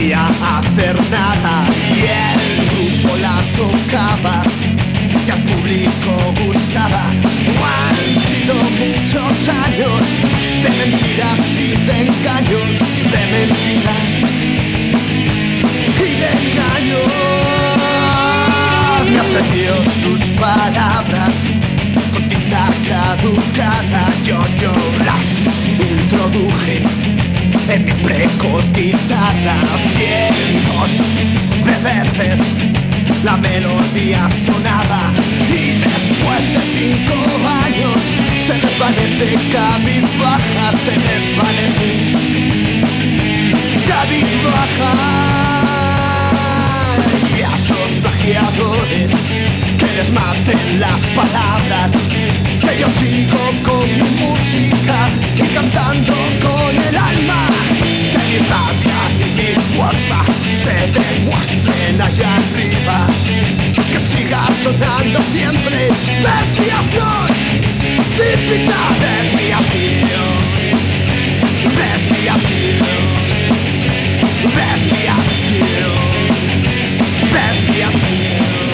podía hacer nada y el grupo la tocaba y al público gustaba. Han sido muchos años de mentiras y de engaños, de mentiras y de engaños. Me ofreció sus palabras con tinta caducada, yo las introduje en mi precotidiana. Cientos de veces la melodía sonaba y después de 5 años se desvanece cabizbaja, se desvanece cabizbaja. Y a esos plagiadores que les maten las palabras, que yo sigo con mi música y cantando con el alma, que mi rabia y mi fuerza se demuestren allá arriba, que siga sonando siempre desviación, típica desviación, desviación, desviación, desviación.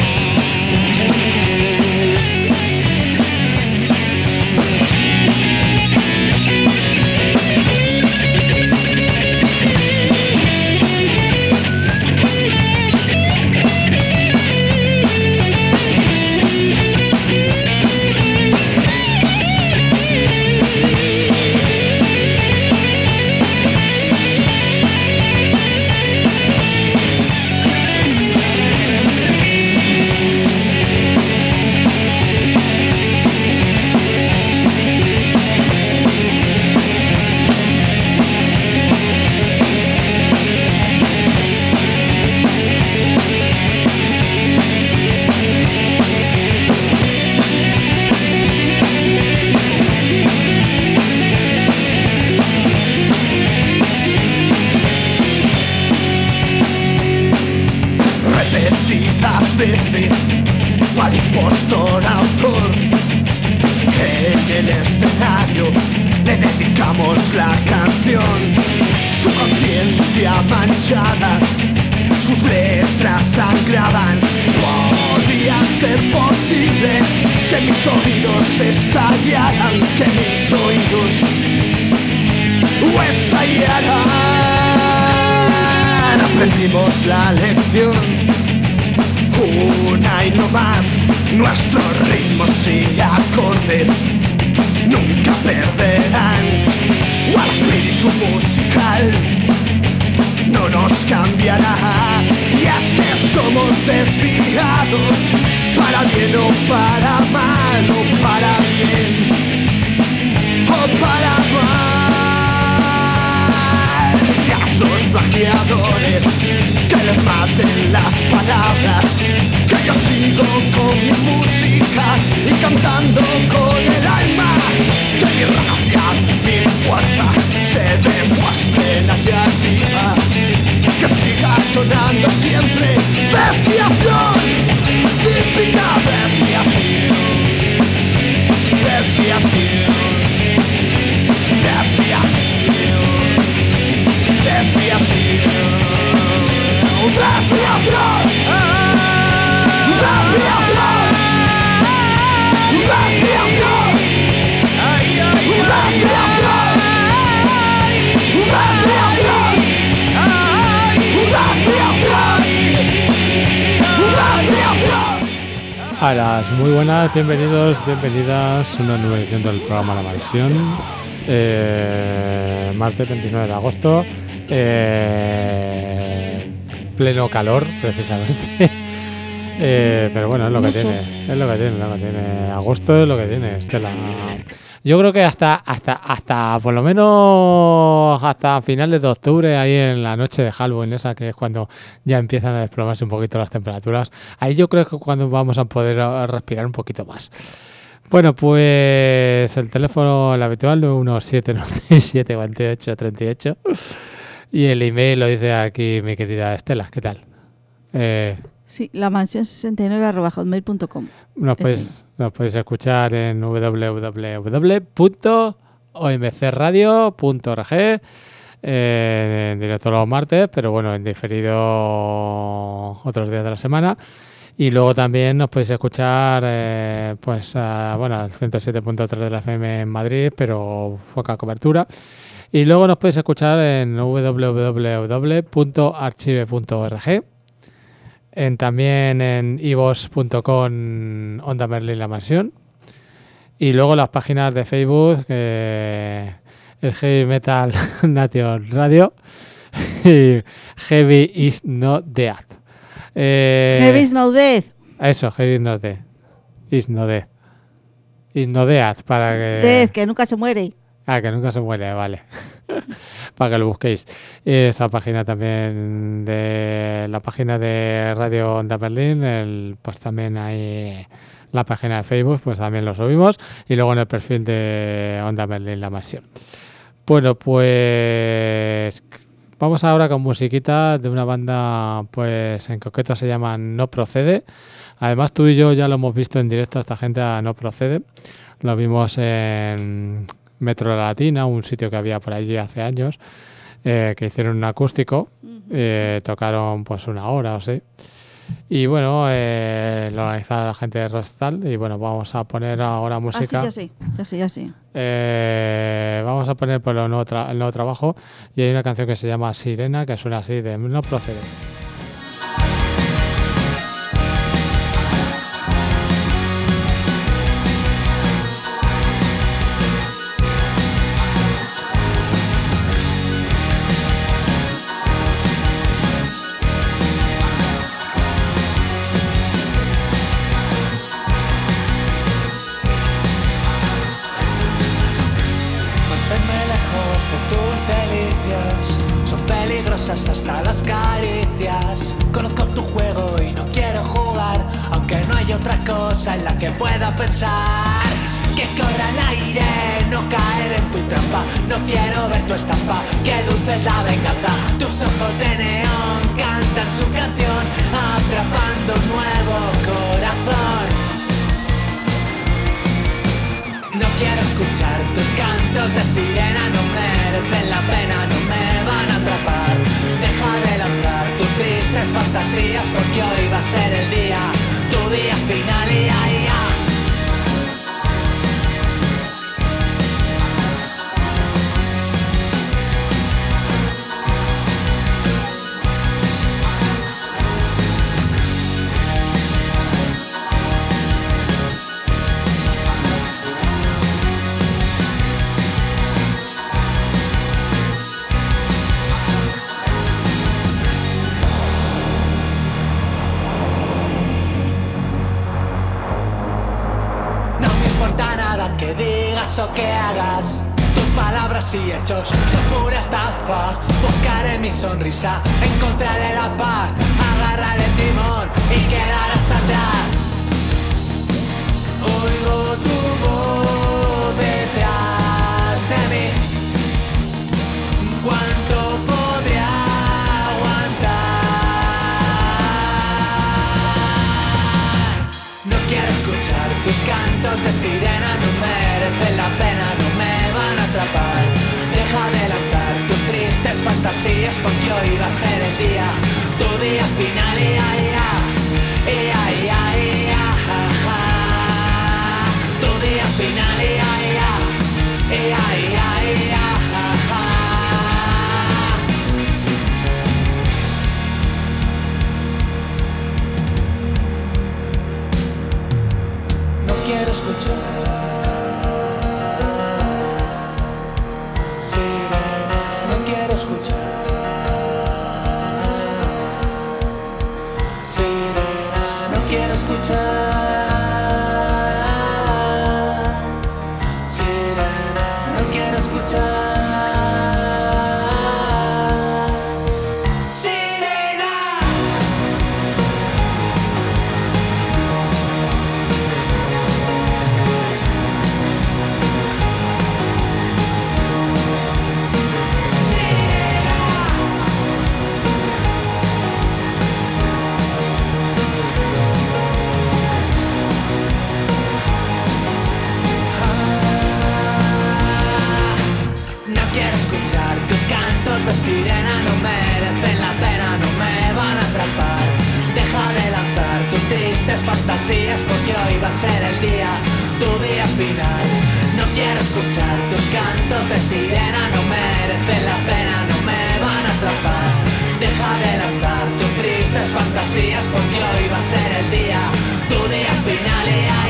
Veces, cual impostor autor, en el escenario le dedicamos la canción. Su conciencia manchada, sus letras sangraban. Podría ser posible que mis oídos estallaran, que mis oídos estallaran. Aprendimos la lección, una y no más, nuestros ritmos y acordes nunca perderán. O el espíritu musical no nos cambiará. Y es que somos desviados, para bien o para mal, o para bien o para mal. Y a esos plagiadores que les maten las palabras, que yo sigo con mi música y cantando con el alma, que mi rabia, mi fuerza se demuestren allá arriba, que siga sonando siempre desviación, típica desviación, desviación, desviación, desviación. Hola, muy buenas, bienvenidos, bienvenidas a una nueva edición del programa La Mansión. Martes 29 de agosto. Pleno calor, precisamente. Pero bueno, es lo que tiene. Es lo que tiene. Agosto es lo que tiene, Estela. Yo creo que hasta por lo menos hasta finales de octubre, ahí en la noche de Halloween, esa que es cuando ya empiezan a desplomarse un poquito las temperaturas, ahí yo creo que cuando vamos a poder respirar un poquito más. Bueno, pues el teléfono, el habitual, 917-967-4838. Y el email lo dice aquí mi querida Estela. ¿Qué tal? Sí, lamansión69@hotmail.com. Nos podéis escuchar en www.omcradio.org, en directo los martes, pero bueno, en diferido otros días de la semana. Y luego también nos podéis escuchar al 107.3 de la FM en Madrid, pero poca cobertura. Y luego nos podéis escuchar en www.archive.org, también en ivos.com Onda Merlin La Mansión. Y luego las páginas de Facebook, el Heavy Metal Nation Radio y Heavy is Not Dead. Heavy is Not Dead. Eso, Heavy is Not Dead. Is Not Dead. Is Not Dead, para que... Dead, que nunca se muere. Ah, que nunca se muere, vale. Para que lo busquéis. Esa página también de la página de Radio Onda Berlín, pues también hay la página de Facebook, pues también lo subimos. Y luego en el perfil de Onda Berlín La Mansión. Bueno, pues vamos ahora con musiquita de una banda, pues en concreto se llama No Procede. Además tú y yo ya lo hemos visto en directo a esta gente, a No Procede. Lo vimos en Metro Latina, un sitio que había por allí hace años, que hicieron un acústico, tocaron pues 1 hora o sí. Y bueno, lo organizaba la gente de Rostal. Y bueno, vamos a poner ahora música. Ya sí. Vamos a poner por el nuevo trabajo. Y hay una canción que se llama Sirena, que suena así, de No Procede. Hasta las caricias. Conozco tu juego y no quiero jugar, aunque no hay otra cosa en la que pueda pensar. Que corra el aire, no caer en tu trampa. No quiero ver tu estampa, que dulce es la venganza. Tus ojos de neón cantan su canción, atrapando un nuevo corazón. No quiero escuchar tus cantos de sirena, no merecen la pena, no me van a atrapar. Deja de lanzar tus tristes fantasías, porque hoy va a ser el día, tu día final y ya. Que digas o que hagas, tus palabras y hechos son pura estafa. Buscaré mi sonrisa, encontraré la paz, agarraré el timón y quedarás atrás. Oigo tu voz detrás de mí. ¿Cuánto podría aguantar? No quiero escuchar tus cantos de sirena, no merecen la pena, no me van a atrapar. Deja de lanzar tus tristes fantasías, porque hoy va a ser el día, tu día final y ya. Tu día final y ya. No quiero escuchar sirena, no quiero escuchar sirena, no quiero escuchar sirena, no quiero escuchar. fantasías porque hoy va a ser el día, tu día final. No quiero escuchar tus cantos de sirena, no merecen la pena, no me van a atrapar. Deja de lanzar tus tristes fantasías porque hoy va a ser el día, tu día final.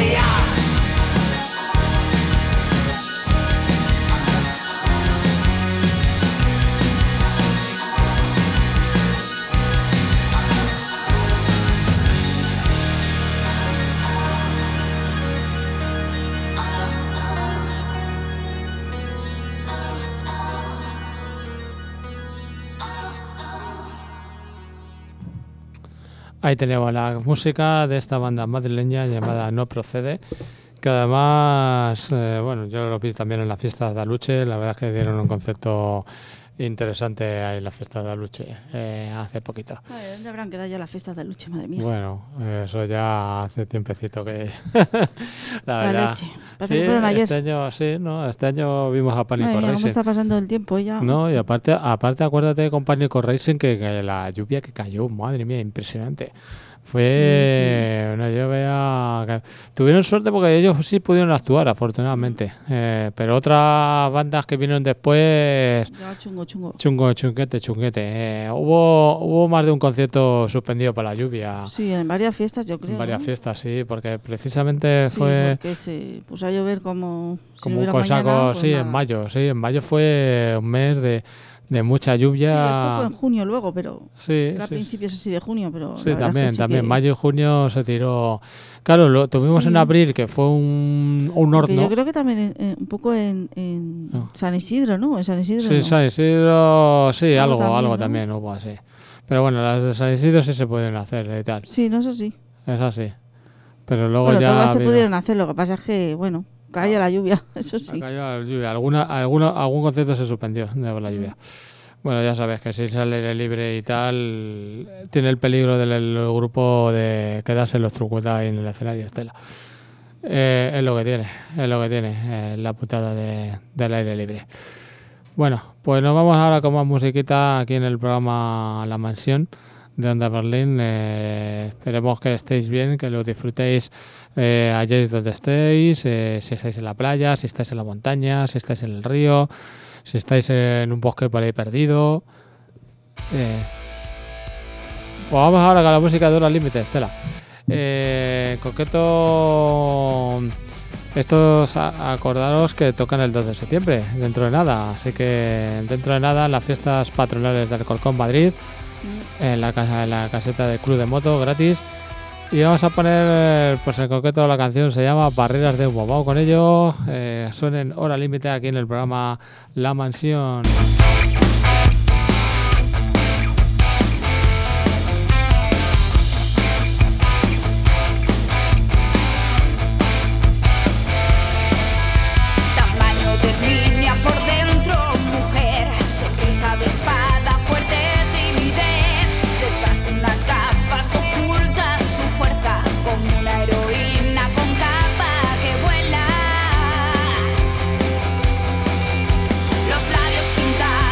Ahí tenemos la música de esta banda madrileña llamada No Procede, que además, bueno, yo lo vi también en la fiesta de Aluche. La verdad es que dieron un concepto interesante ahí en la fiesta de Aluche hace poquito. Ay, ¿dónde habrán quedado ya las fiestas de Aluche, madre mía? Bueno, eso ya hace tiempecito que... la La verdad. leche. Parece que fueron ayer. Este año, sí, ¿no? Este año vimos a Pánico Madre mía, Racing. ¿cómo está pasando el tiempo ya? No, y aparte acuérdate con Pánico Racing que la lluvia que cayó, madre mía, impresionante. Fue una lluvia... Tuvieron suerte porque ellos sí pudieron actuar, afortunadamente. Pero otras bandas que vinieron después... Ya, chungo. Chunguete. Hubo más de un concierto suspendido por la lluvia. Sí, en varias fiestas yo creo. En varias ¿no? fiestas, sí, porque precisamente Sí, fue... porque se puso a llover como si como no un hubiera cosaco, mañana, pues sí, nada. en mayo. Sí, en mayo fue un mes de mucha lluvia. Sí, esto fue en junio luego, pero Sí, era a sí, principios así de junio, pero sí, la verdad es que también. que- Mayo y junio se tiró. Claro, lo tuvimos Sí. en abril, que fue un porque horno. yo creo que también un poco en No. San Isidro, ¿no? En San Isidro. Sí, no. San Isidro, sí, algo ¿no? también hubo así. Pero bueno, las de San Isidro sí se pueden hacer y tal. Sí, no, eso sí. Es así. Pero luego Bueno, ya. todas se vino- pudieron hacer, lo que pasa es que, bueno, caía la lluvia, eso sí. Ha caído la lluvia. Algún concepto se suspendió de la lluvia. Bueno, ya sabes que si sale al aire libre y tal, tiene el peligro del grupo de quedarse los trucuetas ahí en el escenario, Estela. Es lo que tiene, la putada del aire libre. Bueno, pues nos vamos ahora con más musiquita aquí en el programa La Mansión de Onda Berlín. Esperemos que estéis bien, que lo disfrutéis allí donde estéis, si estáis en la playa, si estáis en la montaña, si estáis en el río, si estáis en un bosque por ahí perdido. Pues vamos ahora con la música de Hora Límite, Estela. En concreto, estos acordaros que tocan el 2 de septiembre, dentro de nada. Así que dentro de nada, en las fiestas patronales del Alcorcón Madrid, en la caseta del Club de Moto, gratis. Y vamos a poner, pues en concreto la canción se llama Barreras de Humo. Vamos con ello, suenen Hora Límite aquí en el programa La Mansión. Tamaño de niña por dentro, mujer, sonrisa avispada, fuerte timidez. Detrás de unas gafas oculta su fuerza, como una heroína con capa que vuela. Los labios pintados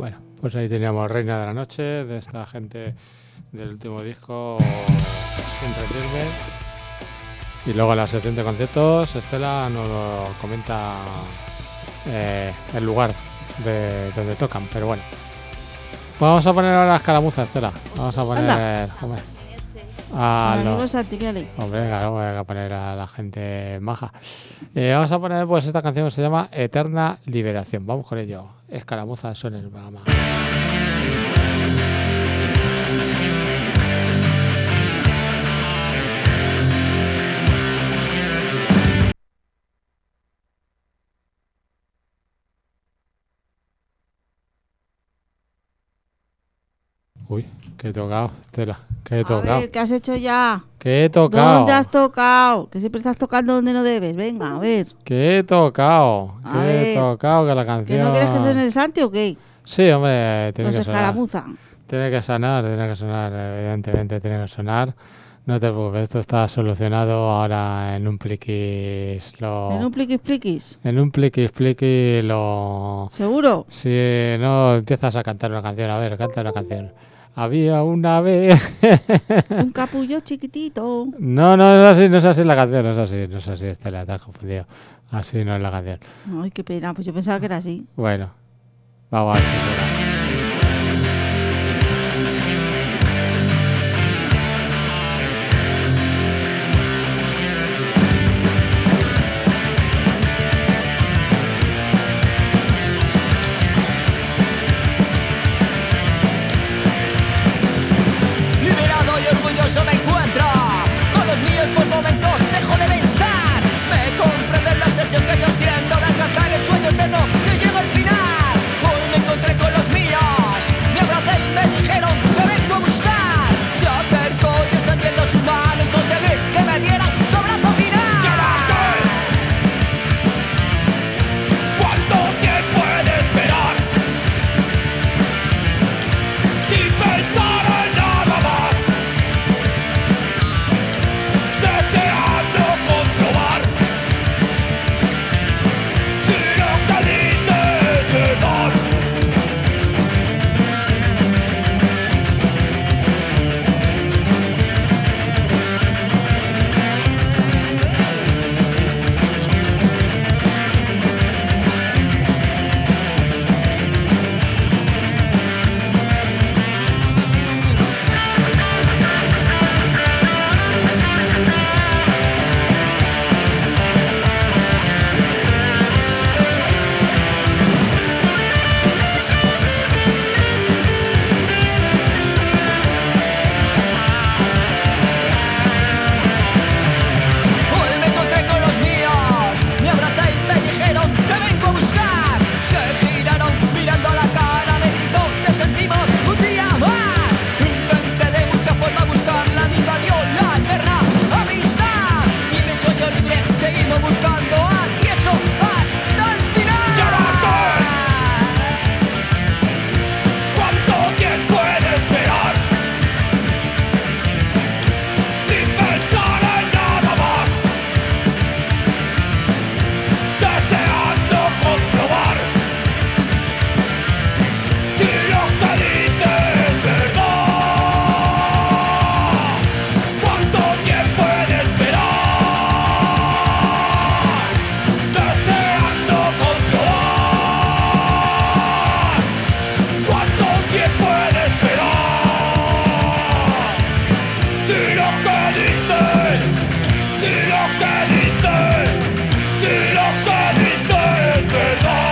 Bueno, pues ahí teníamos Reina de la Noche, de esta gente del último disco, Siempre Firme. Y luego en la sección de conceptos, Estela nos lo comenta el lugar de donde tocan, pero bueno. Pues vamos a poner ahora las escaramuzas, Estela. Vamos a poner... Hombre, a Amigo los... Santiqueli. Hombre, claro, voy a poner a la gente maja. Vamos a poner pues esta canción que se llama Eterna Liberación. Vamos con ello. Escaramuzas son el programa. Uy, que he tocado, Estela. Que he A tocado. ver, ¿qué has hecho ya? Que he tocado. ¿Dónde has tocado? Que siempre estás tocando donde no debes. Venga, a ver. Que he tocado. A Que he ver, tocado, que la canción... ¿Que no quieres que suene el Santi o qué? Sí, hombre, tiene Los que sonar. escaramuzan. Tiene que sonar, evidentemente tiene que sonar. No te preocupes, esto está solucionado ahora en un pliquis. ¿En un pliquis pliquis? En un pliquis lo... ¿Seguro? Si no empiezas a cantar una canción, a ver, canta una canción. Había una vez... Un capullo chiquitito. No, no es así la canción, no es así, Estela, te has confundido. Así no es la canción. Ay, qué pena, pues yo pensaba que era así. Bueno, vamos a ver si será. Liberado y orgulloso me encuentro. Con los míos por momentos dejo de pensar. Me comprende la obsesión que yo siento de alcanzar el sueño eterno que llego al final. Hoy me encontré con los míos. Me abracé y me dijeron que vengo a buscar. Se acercó y extendiendo sus manos conseguí que me dieran su abrazo final. ¿Cuánto tiempo he de esperar? Sin pensar en nada más, deseando comprobar si lo que dice es verdad. Hoy me encontré con los míos, me abracé y me dijeron que vengo a buscar. Se giraron mirando a la cara, me gritó, te sentimos un día más. Intenté de mucha forma buscarla, me invadió la eterna amistad. Y mi sueño libre seguimos buscando y eso hasta el final. ¿Cuánto tiempo he de esperar? Sin pensar en nada más, deseando comprobar si lo que dice es verdad. ¿Cuánto tiempo he de esperar? Deseando comprobar. ¿Cuánto tiempo he de esperar? Si lo que dice, si lo que dice, si lo que dice es verdad.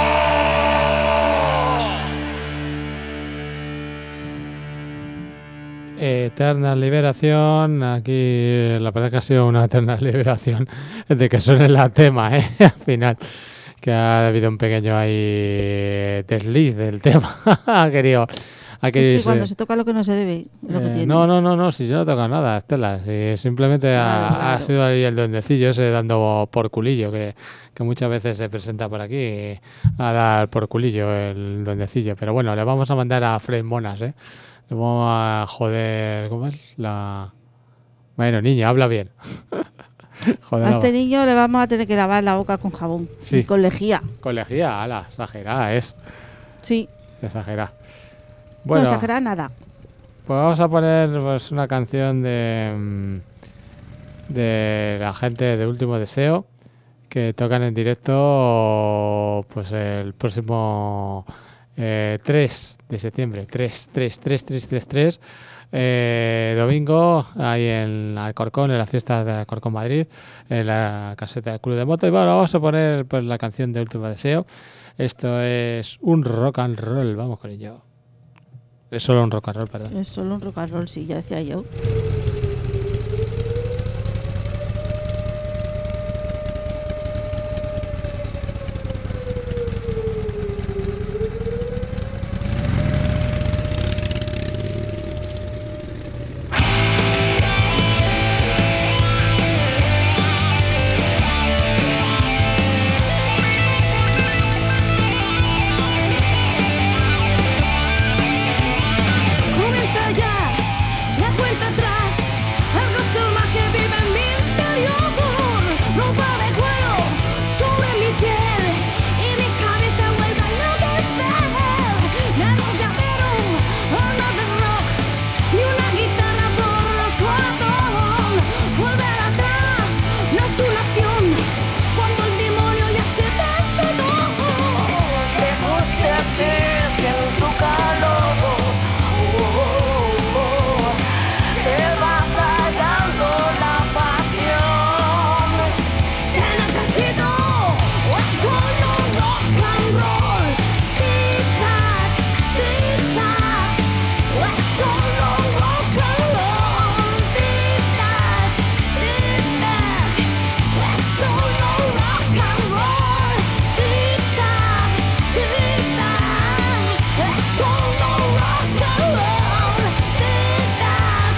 Eterna liberación. Aquí la verdad es que ha sido una eterna liberación de que suene la tema, al final. Que ha habido un pequeño ahí desliz del tema. Ha querido. Si es que cuando se toca lo que no se debe, es lo que tiene. No, si yo no toca nada, Estela. Si simplemente ha sido ahí el duendecillo ese dando por culillo, que muchas veces se presenta por aquí a dar por culillo el duendecillo. Pero bueno, le vamos a mandar a Fred Monas, Le vamos a joder. ¿Cómo es? Bueno, niño, habla bien. Joder, A este niño le vamos a tener que lavar la boca con jabón. Sí. Y con lejía. Colegía, ala, exagerada es. Sí. exagerado. No Bueno, exagera nada. pues vamos a poner pues, una canción de la gente de Último Deseo que tocan en directo pues el próximo 3 de septiembre. 3 domingo, ahí en Alcorcón, en la fiesta de Alcorcón Madrid, en la caseta del Club de Moto. Y bueno, vamos a poner pues, la canción de Último Deseo. Esto es un rock and roll, vamos con ello. Es solo un rock and roll, perdón. Es solo un rock and roll, sí, ya decía yo. Comienza ya la cuenta atrás, algo salvaje vive en mi interior. Ropa de cuero sobre mi piel y mi cabeza vuelve a enloquecer. Manos de acero, ondas de rock y una guitarra por el corazón. Volver atrás no es una acción cuando el demonio ya se despertó. Te guste a ti sin tu calor. Se va apagando la pasión. Te necesito, es solo rock and roll. Tic-tac, tic-tac, es solo rock and roll. Tic-tac, tic-tac, es solo rock and roll. Tic-tac, tic-tac, es solo rock and roll. Tic-tac,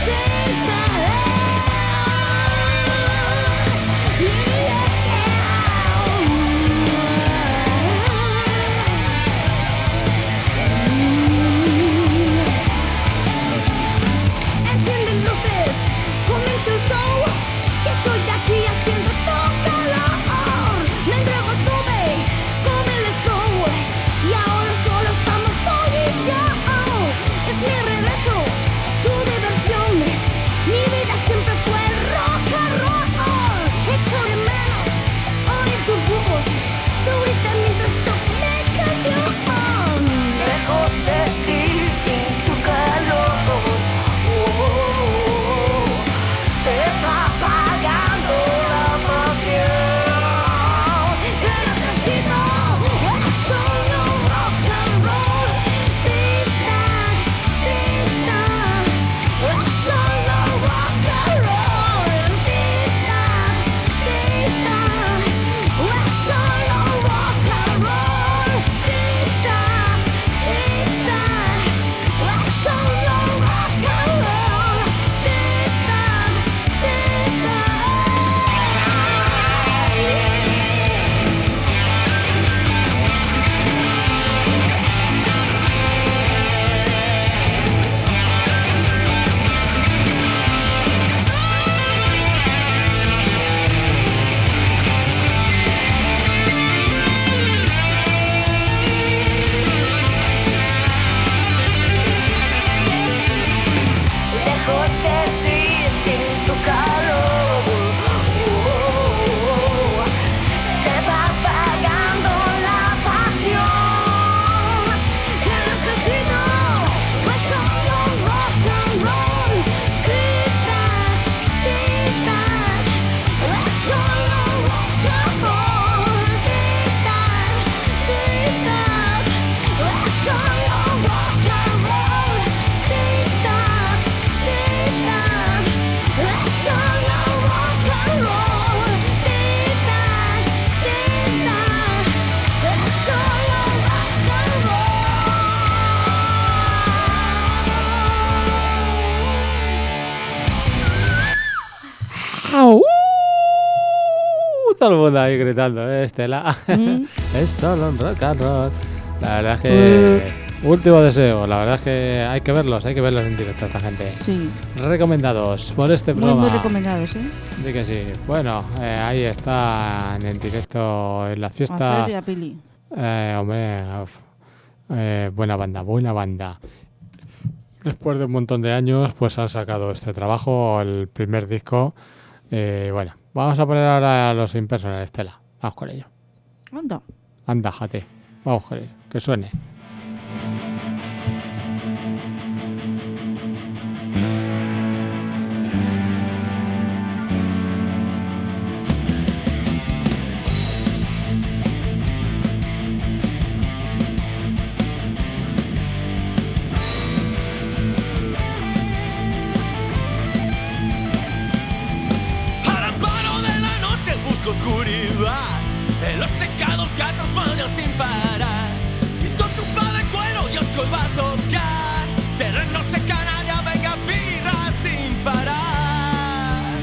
encienden luces, comienza el show, que estoy aquí haciendo todo calor. Me entrego todo, como el slow, y ahora solo estamos tú y yo. Es mi regreso, tu diversión, mi vida siempre fue el rock and roll. Echo de menos oír tus voz, tu grita mientras toco mi canción. Lejos de ti sin tu calor. Se va apagando la pasión. Te necesito, es solo rock and roll. Tic-tac, tic-tac, es solo rock and roll. Tic-tac, tic-tac, es solo rock and roll. Tic-tac, tic-tac, es solo rock and roll. Tic-tac, lejos de ti sin tu calor. Se va apagando la pasión. Te necesito, es solo rock and roll. Tic-tac, tic-tac, es solo rock and roll. Tic-tac, tic-tac, es solo rock and roll. Tic-tac, tic-tac, es solo rock and roll. Tic-tac, tic-tac, es solo rock and roll. ¡Au! Todo el mundo ahí gritando, Estela. Es solo un rock and roll. La verdad es que Último Deseo, la verdad es que hay que verlos en directo esta gente. Sí, Recomendados por este muy, programa. muy recomendados, ¿eh? Di que sí. Bueno, ahí está en el directo en la A fiesta. Fer y a Pili. Hombre, Buena banda. Después de un montón de años, pues han sacado este trabajo, el primer disco. Bueno, vamos a poner ahora a los Impersonal, Estela. Vamos con ello. Anda. Anda, jate. Vamos con ello. Que suene. Oscuridad, en los tecados gatos mañan sin parar. Visto chupa de cuero y Osco va a tocar. De noche canalla, venga birra sin parar.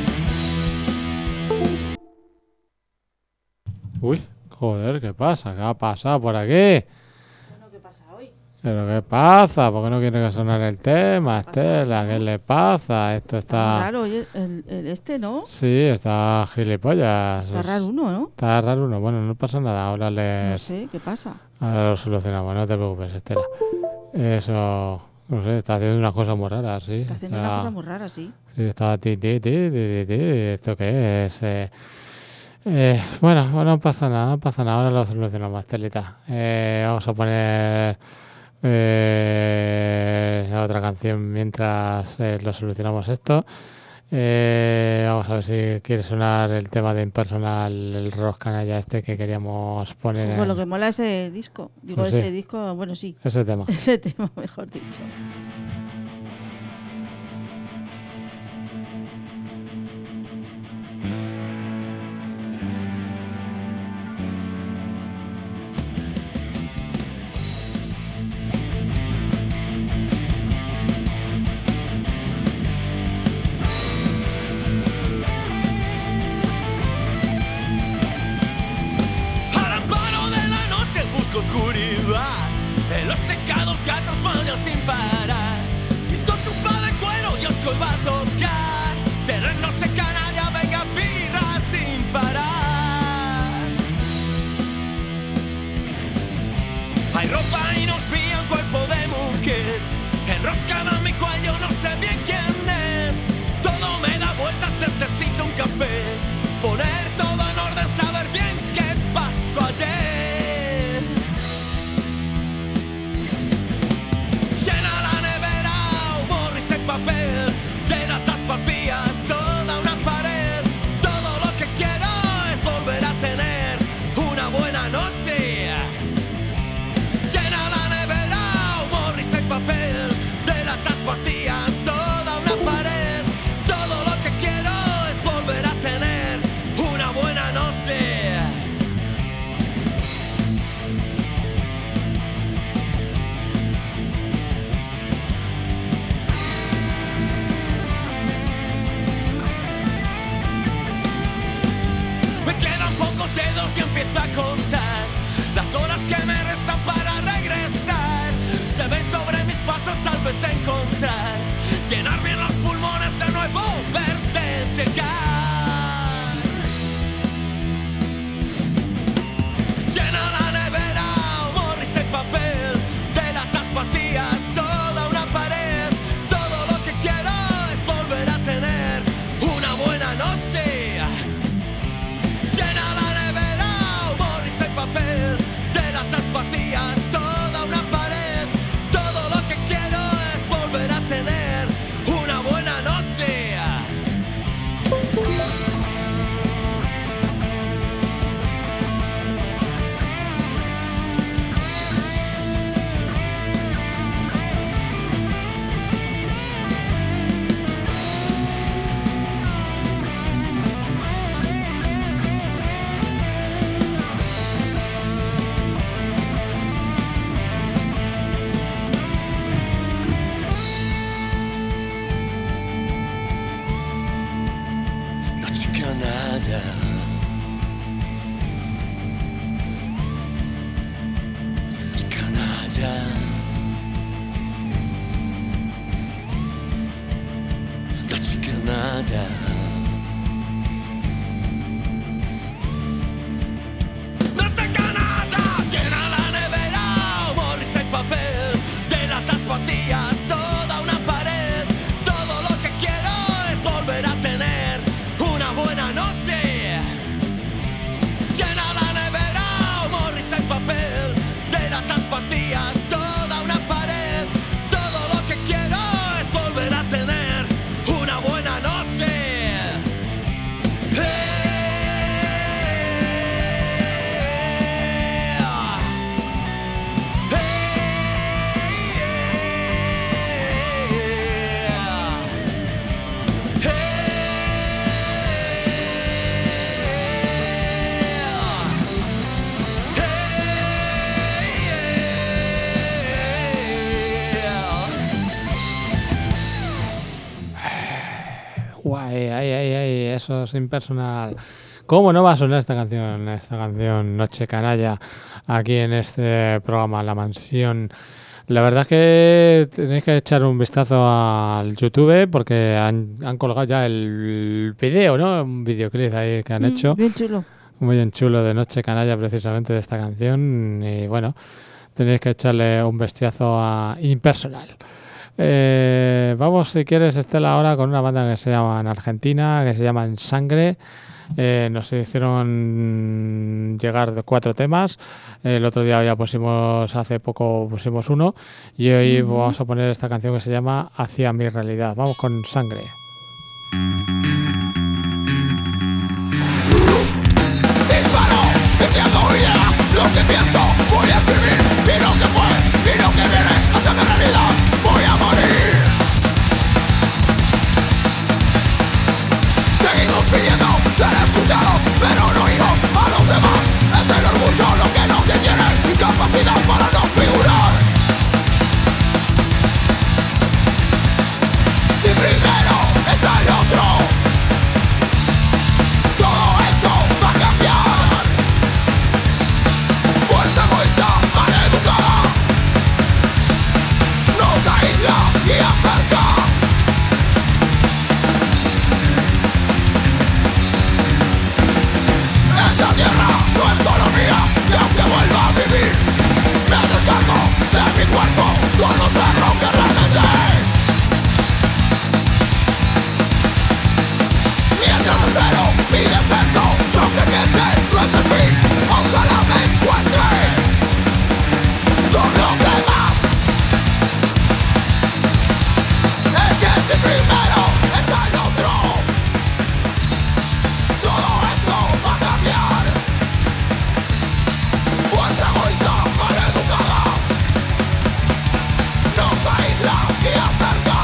Uy, joder, ¿qué pasa? ¿Qué ha pasado por aquí? Bueno, ¿qué pasa hoy? ¿Pero qué pasa? ¿Por qué no quiere que sonar el tema, Estela? ¿Qué le pasa? Esto está... raro, oye, el este, ¿no? Sí, está gilipollas. Está raro uno, ¿no? Está raro uno. Bueno, no pasa nada. Ahora No sé, ¿qué pasa? Ahora lo solucionamos. No te preocupes, Estela. Eso... No sé, está haciendo unas cosas muy raras, sí. Está haciendo una cosa muy rara, sí. Sí, está... ¿Esto qué es? Bueno, no pasa nada. Ahora lo solucionamos, Estelita. Vamos a poner... otra canción mientras lo solucionamos esto. Vamos a ver si quiere sonar el tema de Impersonal, el rock canalla este que queríamos poner. Con lo que mola ese disco. Digo, Pues sí. ese disco, bueno, sí. Ese tema. Ese tema, mejor dicho. Oscuridad, en los tecados gatos mañan sin parar. Visto chupa de cuero y Osco va a tocar. De noche canalla, venga birra sin parar. Hay ropa y nos vi un cuerpo de mujer enroscada en mi cuello, no sé bien quién es. Todo me da vueltas, necesito un café. Poner todo en orden, saber bien qué pasó ayer. Papel de latas papillas, toda una pared. Todo lo que quiero es volver a tener una buena noche. Llena la nevera, humor, risa y papel de latas vacías, toda una pared. Todo lo que quiero es volver a tener una buena noche. Y empiezo a contar las horas que me restan para regresar. Se ven sobre mis pasos, tal vez te encontrar. Llenar bien los pulmones de nuevo, verte llegar. Llena la nevera, humor, risa y papel de latas vacías, toda una pared. Todo lo que quiero es volver a tener una buena noche. Papel de latas vacías, toda una pared. Todo lo que quiero es volver a tener una buena noche. Canalla. No se canalla, llena la nevera, humor, risa y papel. Besos Impersonal. ¿Cómo no va a sonar esta canción Noche Canalla, aquí en este programa La Mansión? La verdad es que tenéis que echar un vistazo al YouTube porque han colgado ya el video, ¿no? Un videoclip ahí que han hecho. Bien chulo. Muy bien chulo de Noche Canalla, precisamente de esta canción. Y bueno, tenéis que echarle un bestiazo a Impersonal. Vamos, si quieres, Estela, ahora con una banda que se llama en Argentina, que se llama En Sangre. Nos hicieron llegar 4 temas. El otro día ya hace poco pusimos uno. Y hoy vamos a poner esta canción que se llama Hacia mi realidad. Vamos con Sangre. Disparo, diciendo ideas, lo que pienso, voy a escribir, y lo que fue, y lo que viene, hacia mi realidad, voy a morir. Seguimos pidiendo ser escuchados, pero no oídos a los demás. Es el orgullo lo que no te tiene, incapacidad para no figurar. Si primero está el otro, todo esto va a cambiar. Fuerza egoísta, maleducada, nos aísla y acerca. Esta tierra no es solo mía, y aunque vuelva a vivir, me descargo de mi cuerpo, conocer lo que realmente es. Mientras espero mi descenso, yo sé que este no es el fin, ojalá me encuentres con los demás. Es que si primero está el otro, todo esto va a cambiar. Fuerza egoísta, maleducada, nos aísla y acerca.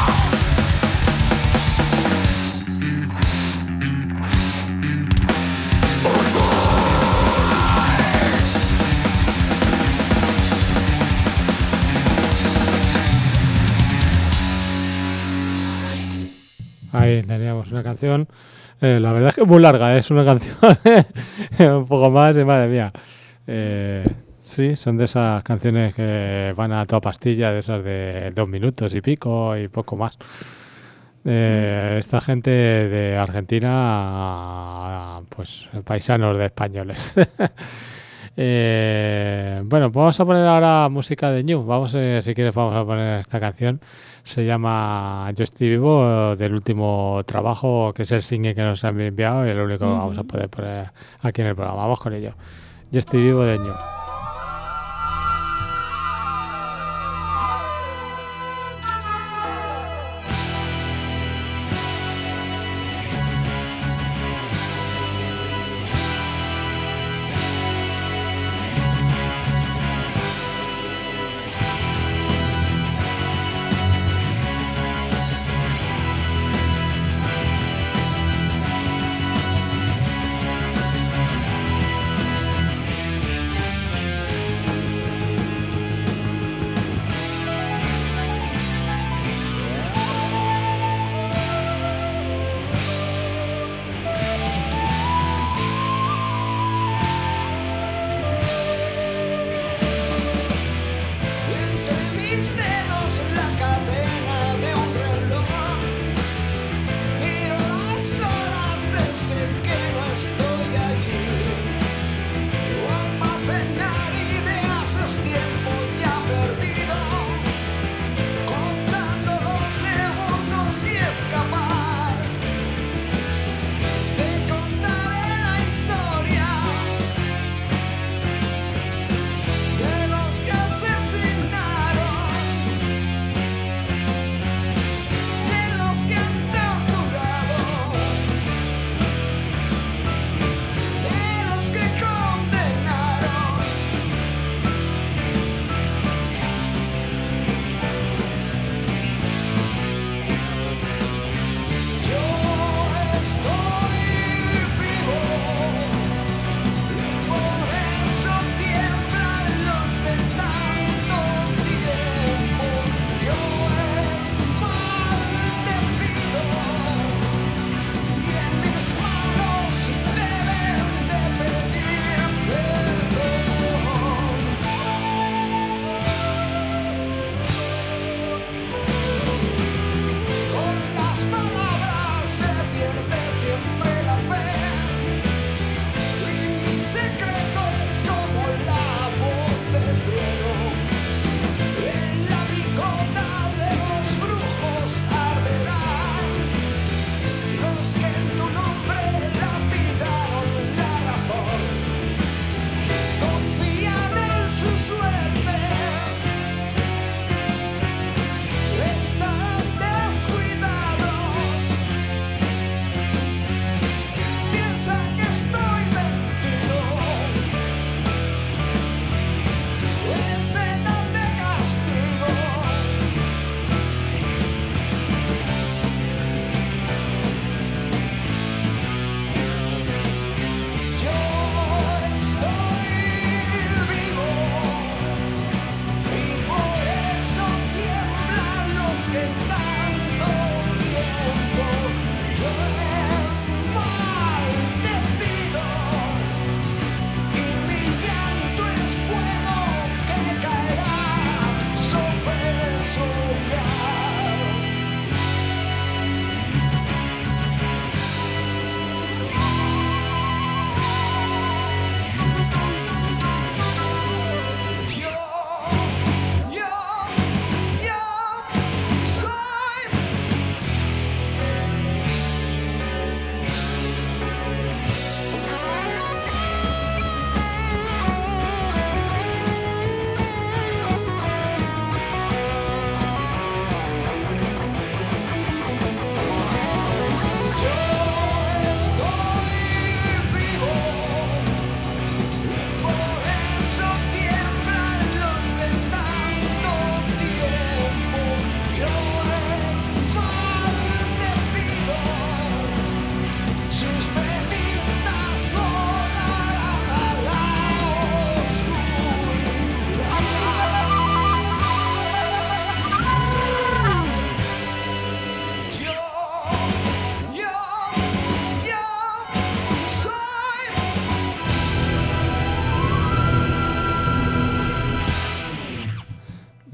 Ahí teníamos una canción. La verdad es que es muy larga, es una canción un poco más, madre mía. Sí, son de esas canciones que van a toda pastilla, de esas de 2 minutos y pico y poco más. Esta gente de Argentina, pues paisanos de españoles. Bueno, pues vamos a poner ahora música de Ñu. Si quieres, vamos a poner esta canción. Se llama Yo estoy vivo, del último trabajo, que es el single que nos han enviado y el único que vamos a poder poner aquí en el programa. Vamos con ello. Yo estoy vivo de Ñu.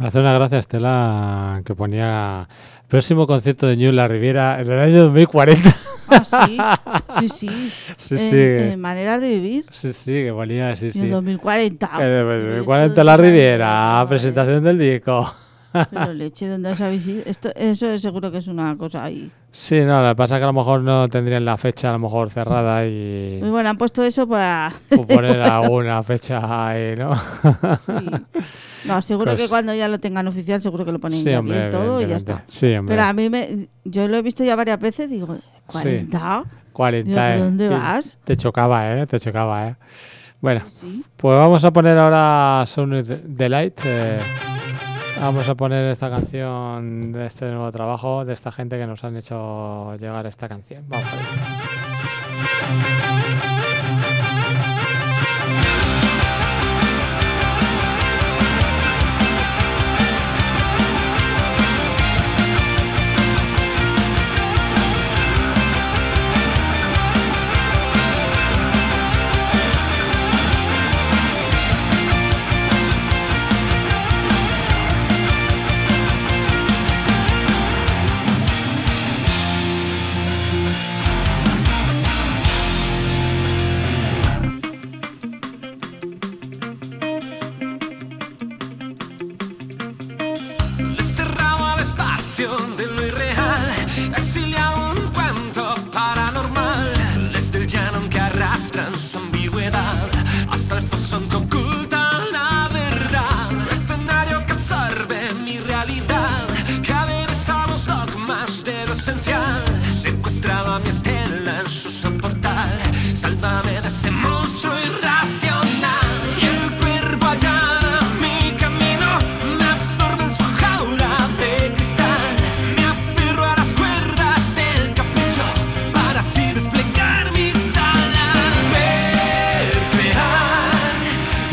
Me hace una gracia, Estela, que ponía próximo concierto de Ñu en la Riviera en el año 2040. Ah, sí, sí. Sí, sí. Maneras de vivir. Sí, sí, que ponía, sí, En sí. 2040. En el 2040 en la Riviera, presentación del disco. Pero leche, ¿dónde os habéis ido? Eso seguro que es una cosa ahí. Sí, no, lo que pasa es que a lo mejor no tendrían la fecha a lo mejor cerrada y Muy bueno, han puesto eso para... poner alguna fecha ahí, ¿no? Sí. No, seguro Pues- que cuando ya lo tengan oficial, seguro que lo ponen Sí, ya hombre, bien todo y ya evidentemente. está. Sí, hombre. Pero a mí yo lo he visto ya varias veces, digo, ¿40? 40, Digo, ¿pero dónde Sí. vas? Te chocaba, ¿eh? Te chocaba, ¿eh? Bueno, Sí. pues vamos a poner ahora Sound of the Light. Vamos a poner esta canción de este nuevo trabajo, de esta gente que nos han hecho llegar esta canción. Vamos a ver. Desterrado al espacio de lo irreal, exiliado un cuento paranormal, desde el llano que arrastran su ambigüedad hasta el fosón que oculta la verdad. Escenario que absorbe mi realidad, que adereza los dogmas de lo esencial. Secuestrado a mi estela en su son portal, sálvame de ese monstruo irracional. Y el cuerpo allana mi camino, me absorbe en su jaula de cristal. Me aferro a las cuerdas del capricho para así desplegar mis alas. Ver, crear,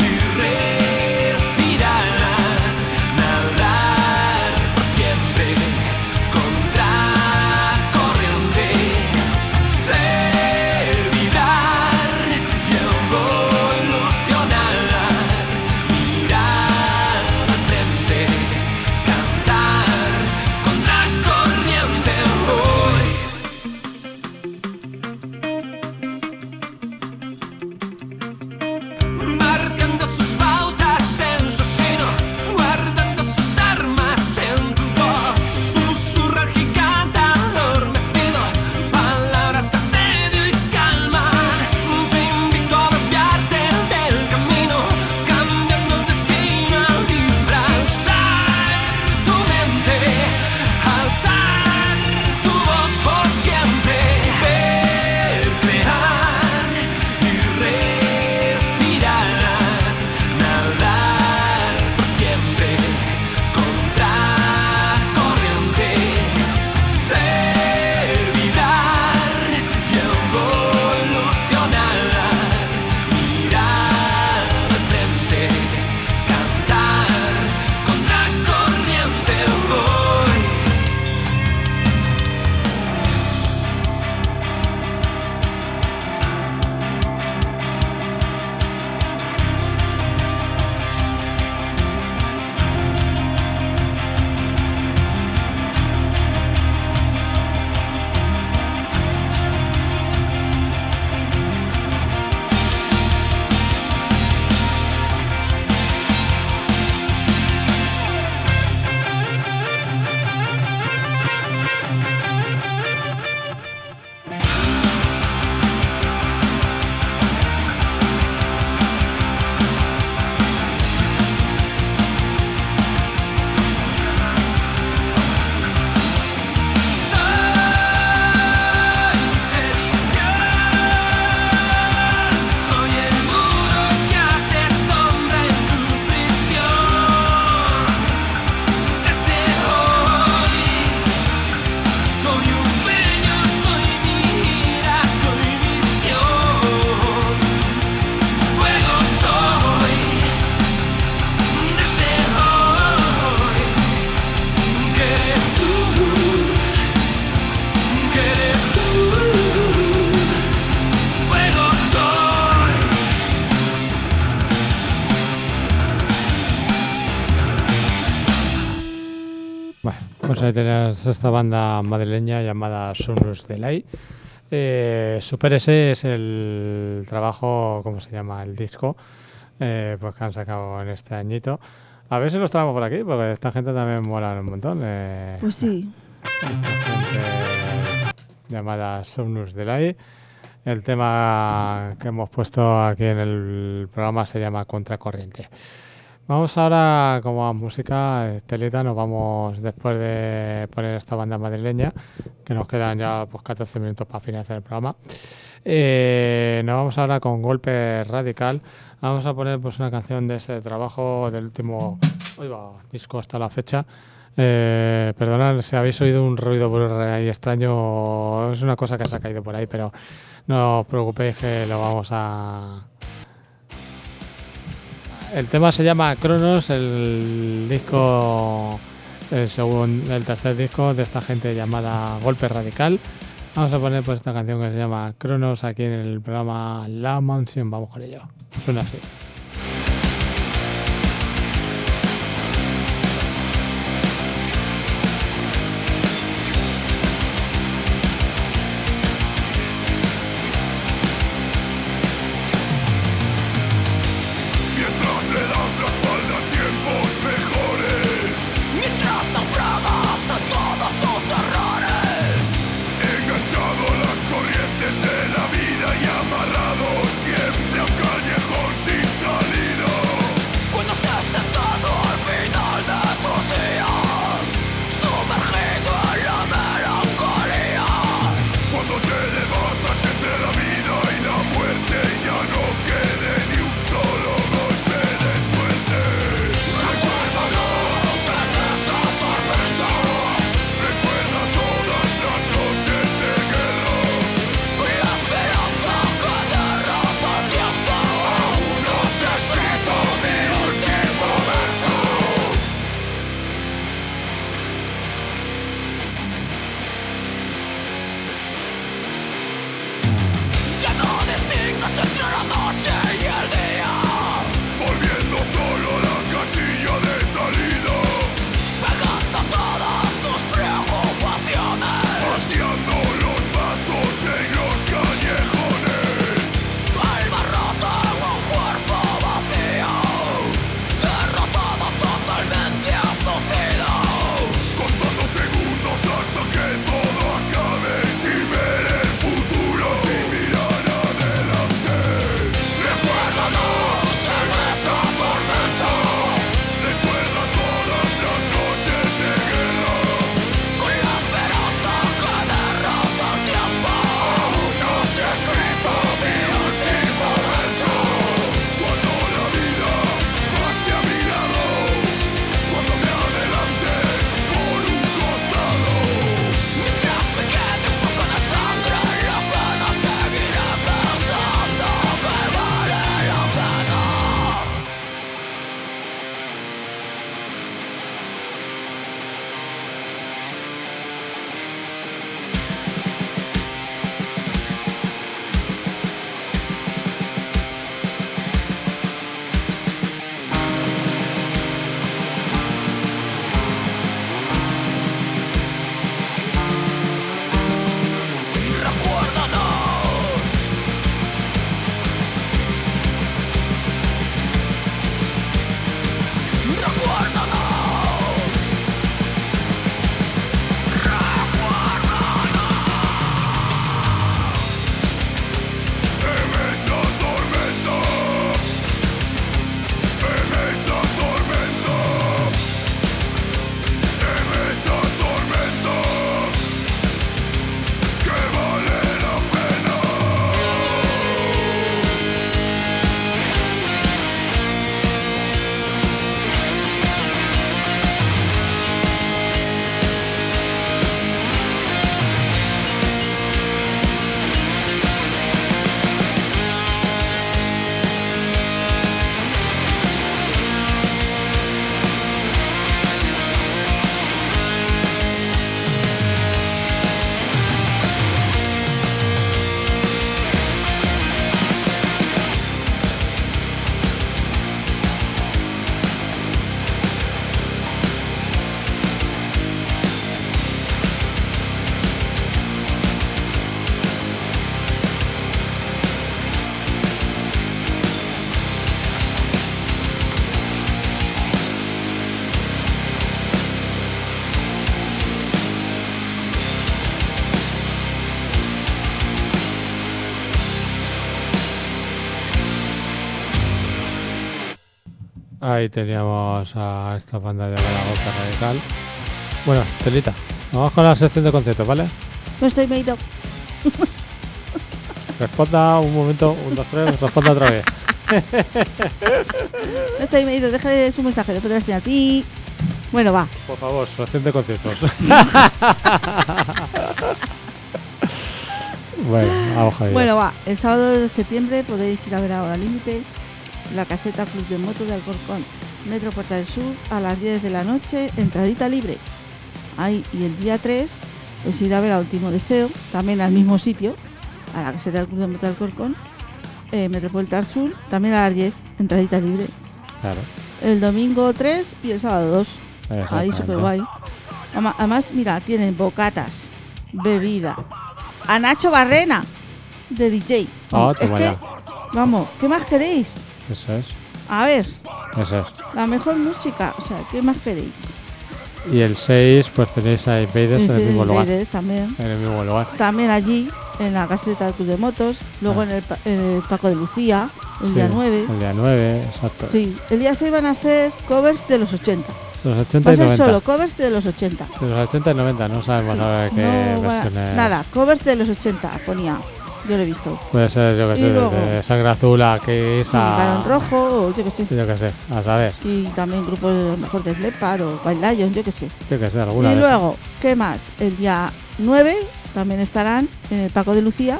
Pues ahí tenés esta banda madrileña llamada Sonus Delay. Super S es el trabajo, ¿cómo se llama? El disco pues que han sacado en este añito. A ver si los traemos por aquí, porque esta gente también mola un montón. Pues sí. Esta gente llamada Sonus Delay. El tema que hemos puesto aquí en el programa se llama Contracorriente. Vamos ahora, como a música, Estelita, nos vamos después de poner esta banda madrileña, que nos quedan ya pues 14 minutos para finalizar el programa. Nos vamos ahora con Golpe Radical. Vamos a poner pues una canción de ese trabajo del último disco hasta la fecha. Perdonad si habéis oído un ruido por ahí extraño, es una cosa que se ha caído por ahí, pero no os preocupéis que lo vamos a... El tema se llama Cronos, el disco, el tercer disco de esta gente llamada Golpe Radical. Vamos a poner pues esta canción que se llama Cronos aquí en el programa La Mansión. Vamos con ello. Suena así. De la vida y amarrados siempre a un callejón sin Ahí teníamos a esta banda de la Golpe Radical. Bueno, Telita, vamos con la sección de conceptos, ¿vale? No estoy medio. Responda un momento, 1, 2, 3, responda otra vez. No estoy medio. Deje su mensaje. Después de la señal. Pi. Bueno, va. Por favor, sección de conceptos. Bueno, vamos a ver. Bueno, va. El sábado de septiembre podéis ir a ver a Hora Límite la caseta Club de Moto de Alcorcón, Metro Puerta del Sur, a las 10 de la noche, entradita libre. Ahí, y el día 3, pues ir a ver a Último Deseo, también al mismo sitio, a la caseta del Club de Moto de Alcorcón, Metro Puerta del Sur, también a las 10, entradita libre. Claro. El domingo 3 y el sábado 2. Ahí, Exactamente. súper guay. Además, mira, tienen bocatas, bebida, a Nacho Barrena, de DJ. Ah, Es toma que, ya. vamos, ¿qué más queréis? Eso es. A ver, Eso es. la mejor música, o sea, ¿qué más queréis? Y el 6, pues tenéis a Invaders en el mismo lugar. Invaders también. En el mismo lugar. También allí, en la caseta del Club de Motos, luego en el Paco de Lucía, el Sí, día 9. El día 9, exacto. Sí, el día 6 van a hacer covers de los 80. Los Va 80 a y ser 90. solo covers de los 80. De los 80 y 90, no sabemos Sí, ahora qué no va- versiones. Nada, covers de los 80, ponía. Yo lo he visto. Puede ser, yo que Y sé, luego- de Sangre Azul a que Sí, Barón Rojo, o yo qué sé. Yo que sé, a saber. Y también grupos a lo mejor de Leppard o Wild Lion, yo qué sé. Yo que sé, alguna Y de luego, ¿qué más? El día 9 también estarán en el Paco de Lucía,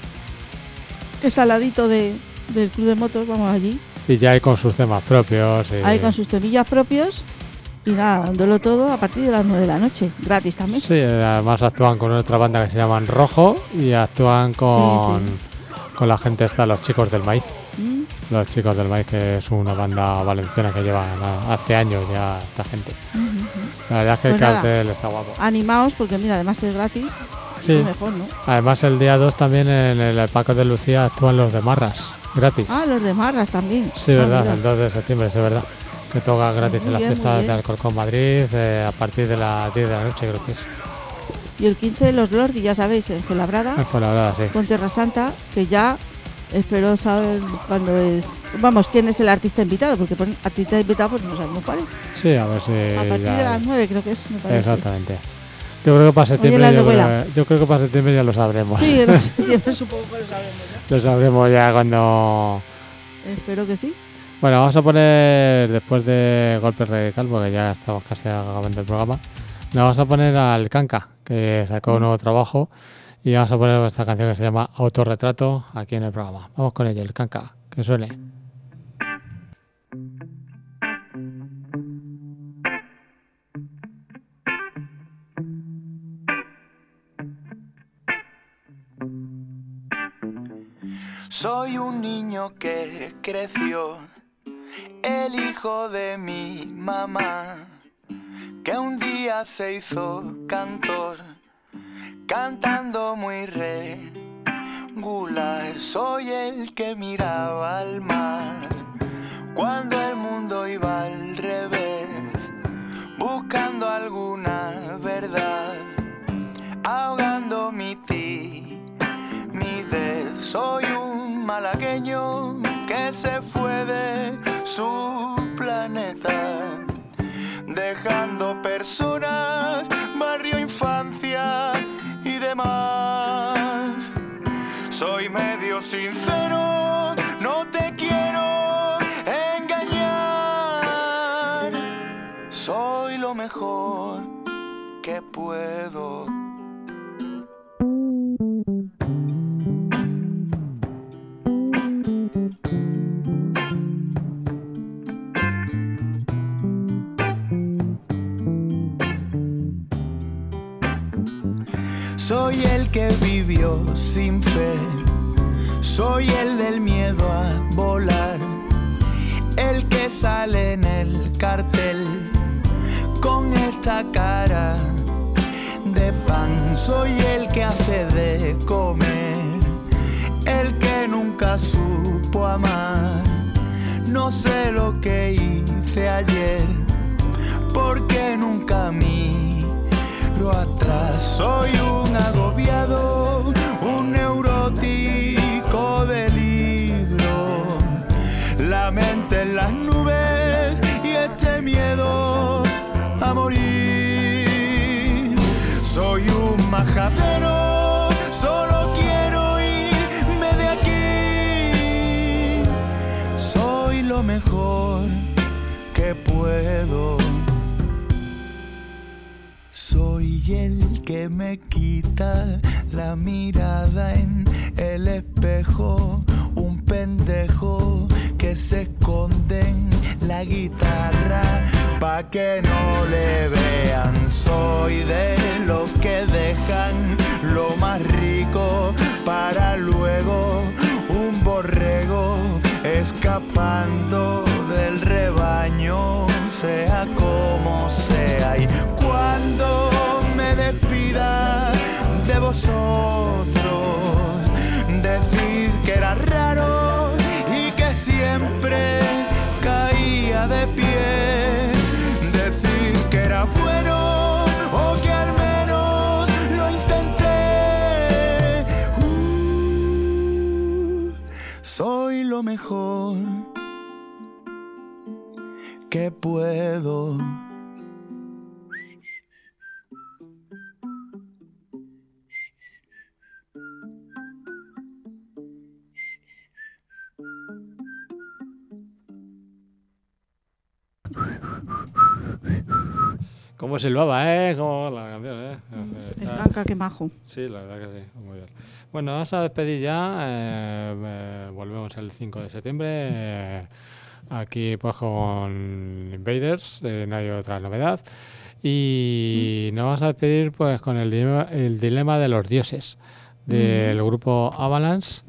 que está al ladito del Club de Motos, vamos allí. esas. Y ya hay con sus temas propios. Y... Ahí con sus temillas propios y nada, dándolo todo a partir de las 9 de la noche, gratis también. Sí, además actúan con otra banda que se llaman Rojo y actúan con, Sí, con la gente esta, los Chicos del Maíz. Mm, Los Chicos del Maíz, que es una banda valenciana que lleva hace años ya esta gente. La verdad es que Pues el nada. cartel está guapo. Animaos porque mira, además es gratis. Sí. Es mejor, ¿no? Además el día 2 también en el Paco de Lucía actúan los de Marras, gratis. Ah, los de Marras también. Sí, Ah, verdad, mira. el 2 de septiembre, sí, verdad. Que toca gratis Muy en las bien, muy fiestas de bien. Alcorcón Madrid a partir de las 10 de la noche, creo que es. Y el 15 los Lordi, ya sabéis, en Fuenlabrada, Fue la verdad, sí. con Tierra Santa, que ya espero saber cuándo es. Vamos, quién es el artista invitado, porque ponen artista invitado, pues no sabemos cuál es. Sí, a ver si. A partir ya- de las 9 creo que es, me parece. Exactamente. Yo creo que para septiembre, la yo novela. creo que para septiembre ya lo sabremos. Sí, en septiembre supongo que lo sabemos ya. Lo sabremos ya cuando. Espero que sí. Bueno, vamos a poner después de Golpe Radical, porque ya estamos casi acabando el programa. Nos vamos a poner al Kanka, que sacó un nuevo trabajo. Y vamos a poner esta canción que se llama Autorretrato aquí en el programa. Vamos con ello, el Kanka, que suene. Soy un niño que creció, el hijo de mi mamá, que un día se hizo cantor, cantando muy regular. Soy el que miraba al mar cuando el mundo iba al revés, buscando alguna verdad, ahogando mi timidez. Soy un malagueño que se fue de su planeta, dejando personas, barrio, infancia y demás. Soy medio sincero, no te quiero engañar. Soy lo mejor que puedo. Soy el que vivió sin fe, soy el del miedo a volar, el que sale en el cartel con esta cara de pan. Soy el que hace de comer, el que nunca supo amar. No sé lo que hice ayer, porque nunca miro atrás. Soy un agobiado, un neurótico de libro, la mente en las nubes y acero, solo quiero irme de aquí. Soy lo mejor que puedo. Soy el que me quita la mirada en el espejo, un pendejo que se esconde en la guitarra pa' que no le vean. Soy de los que dejan lo más rico para luego, un borrego escapando del rebaño, sea como sea. Y cuando me despida de vosotros, decid que era raro y que siempre caía de pie. Decid que era bueno o que al menos lo intenté. Soy lo mejor que puedo. ¿Cómo silbaba, Como la canción, El canca, qué majo. Sí, la verdad que sí, muy bien. Bueno, vamos a despedir ya. Volvemos el 5 de septiembre. Aquí pues con Invaders, no hay otra novedad. Y nos vamos a despedir pues con el dilema de los dioses del grupo Avalanche.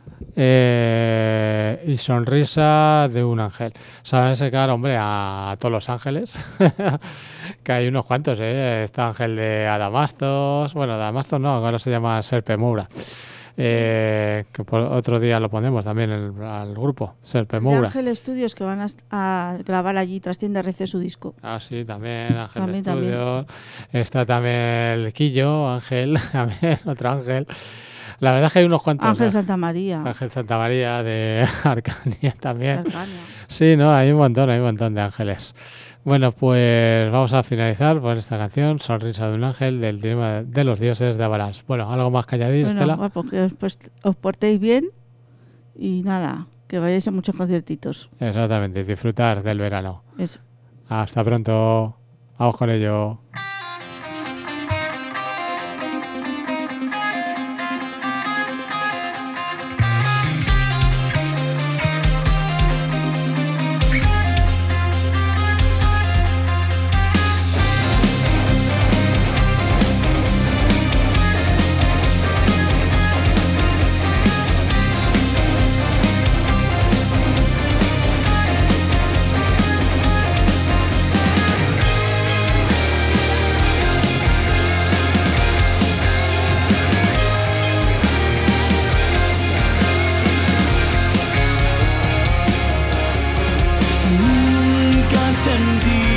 Y Sonrisa de un ángel. Sabes que, claro, hombre, a todos los ángeles, que hay unos cuantos, Está Ángel de Adamastos, bueno, Adamastos no, ahora se llama Serpemoura, que por otro día lo ponemos también al grupo, Serpemoura. Ángel Estudios, que van a grabar allí tras Tienda RC su disco. Ah, sí, también Ángel También, Estudios. Está también el Quillo, Ángel, también otro ángel. La verdad es que hay unos cuantos. Ángel Santa María. Ángel Santa María de Arcania también. Arcania. Sí, no, hay un montón de ángeles. Bueno, pues vamos a finalizar por esta canción, Sonrisa de un ángel, del dilema de los dioses de Avalanche. Bueno, algo más calladito, Estela. Bueno, porque os portéis bien y nada, que vayáis a muchos conciertitos. Exactamente, disfrutar del verano. Eso. Hasta pronto. Vamos con ello. Sentí